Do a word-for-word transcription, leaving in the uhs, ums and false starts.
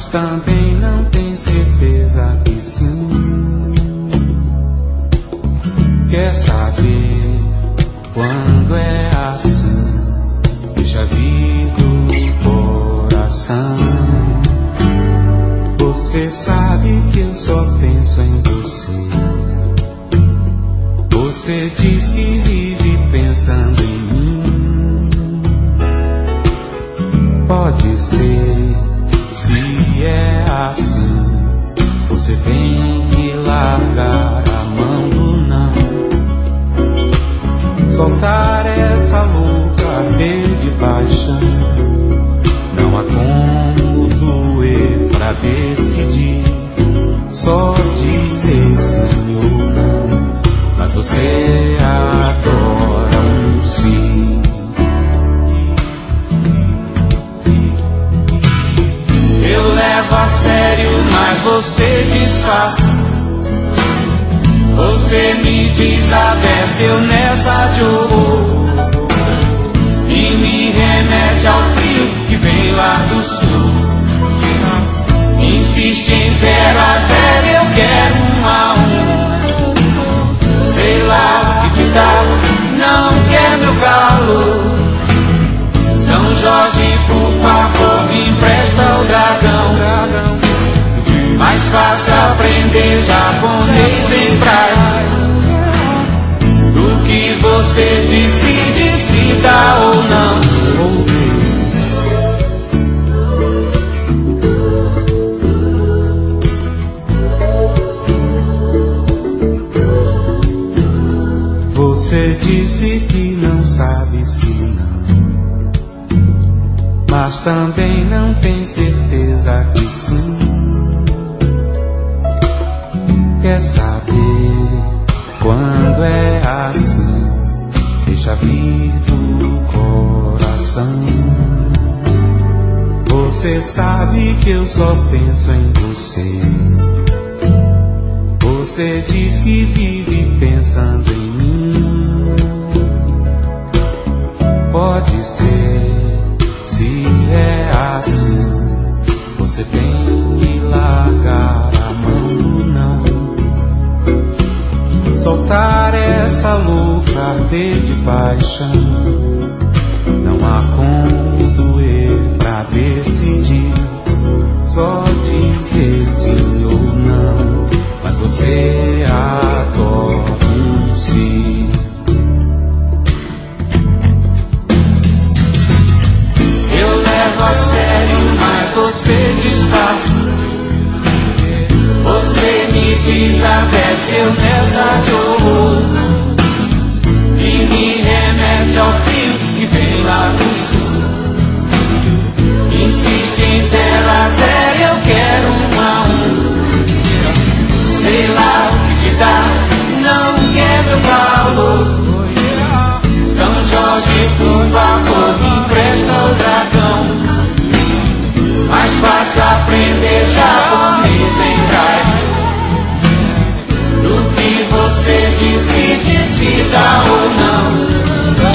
mas também não tem certeza que sim. Quer saber quando é assim? Deixa vir do coração. Você sabe que eu só penso em você. Você diz que vive pensando em mim. Pode ser, se é assim, você tem que largar a mão do não. Soltar essa louca ardor de paixão. Não há como doer pra decidir. Só dizer sim ou não. Mas você adora um sim. Eu levo a sério, mas você disfarça. Você me desabece, eu nessa de horror. E me remete ao frio que vem lá do sul. Insiste em zero a zero, eu quero um a um. Sei lá o que te dá, não quer meu calor. São Jorge, por favor, me empresta o dragão. Mais fácil aprender japonês em praia do que você decide se dá ou não. Você disse que não sabe se não, mas também não tem certeza que sim. Quer saber quando é assim? Deixa vir do coração. Você sabe que eu só penso em você. Você diz que vive pensando em mim. Pode ser, se é assim, você tem que largar a mão do não. Soltar essa louca ardor de paixão. Não há como doer pra decidir. Só dizer sim ou não. Mas você adora um sim. Eu levo a sério, mas você disfarça. Você me desabece, eu nessa de horror. E me remete ao frio que vem lá do sul. Insiste em zero a zero, eu quero um a um. Sei lá o que te dá, não quer meu calor. São Jorge, por favor, me empresta o dragão. Mais fácil aprender japonês em braille do que você decide se dá ou não.